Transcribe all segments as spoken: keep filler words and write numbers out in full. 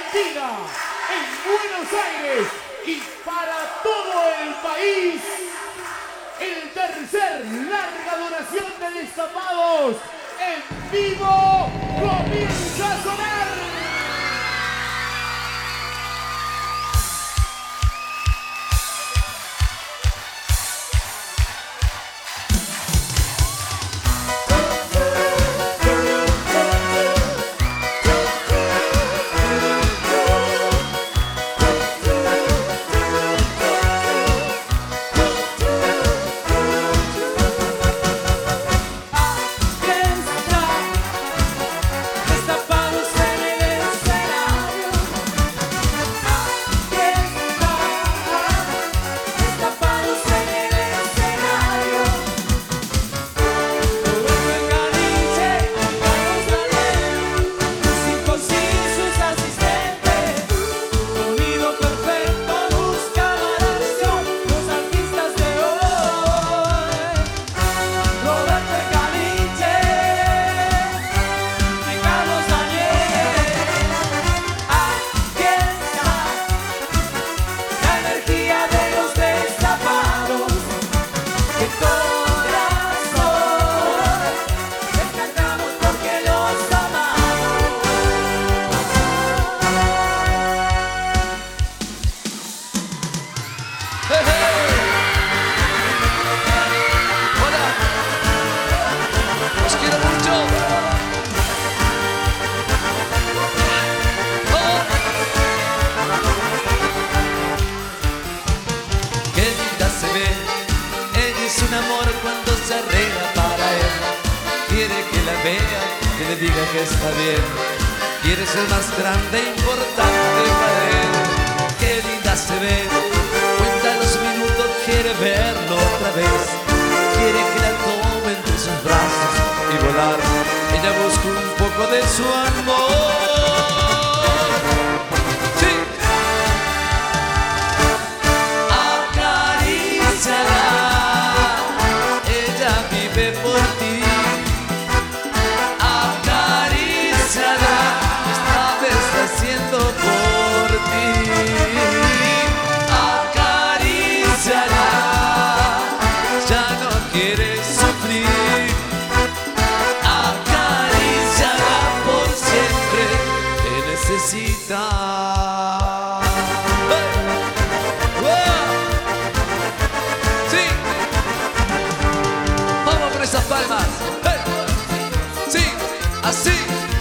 Argentina, en Buenos Aires y para todo el país, el tercer larga duración de Destapados en vivo comienza a sonar. Un amor cuando se arregla para él. Quiere que la vea, que le diga que está bien. Quiere ser más grande e importante para él. Qué linda se ve, cuenta los minutos, quiere verlo otra vez. Quiere que la tome entre sus brazos y volar. Ella busca un poco de su amor. Por ti, acaríciala, esta vez haciendo por ti. Acaríciala, ya no quiere sufrir. Acaríciala por siempre, te necesita. Esas palmas, hey. Sí, así.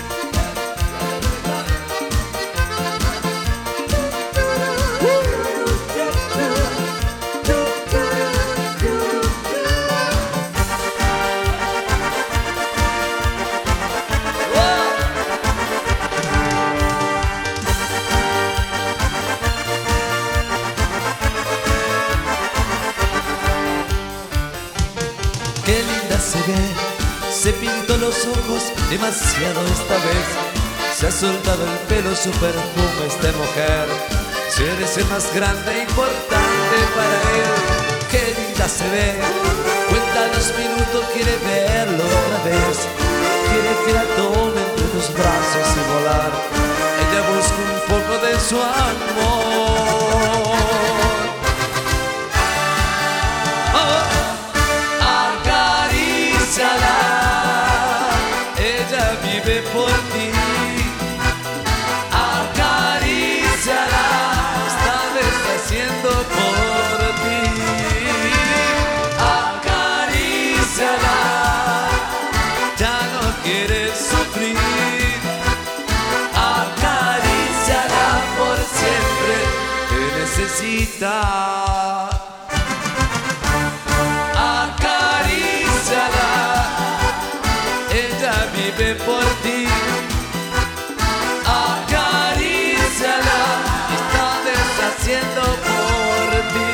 Qué linda se ve, se pintó los ojos demasiado esta vez. Se ha soltado el pelo, su perfume esta mujer. Quiere ser más grande e importante para él. Qué linda se ve, cuenta los minutos, quiere verlo otra vez. Quiere que la tome entre tus brazos y volar. Ella busca un poco de su amor. Ella vive por ti. Acaríciala, esta vez haciendo por ti. Acaríciala, ya no quiere sufrir. Acaríciala por siempre, te necesita. Vive por ti, acaríciala, está deshaciendo por ti.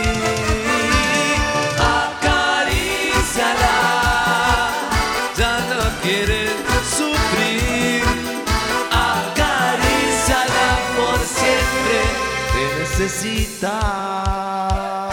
Acaríciala, ya no quiere sufrir. Acaríciala por siempre, te necesita.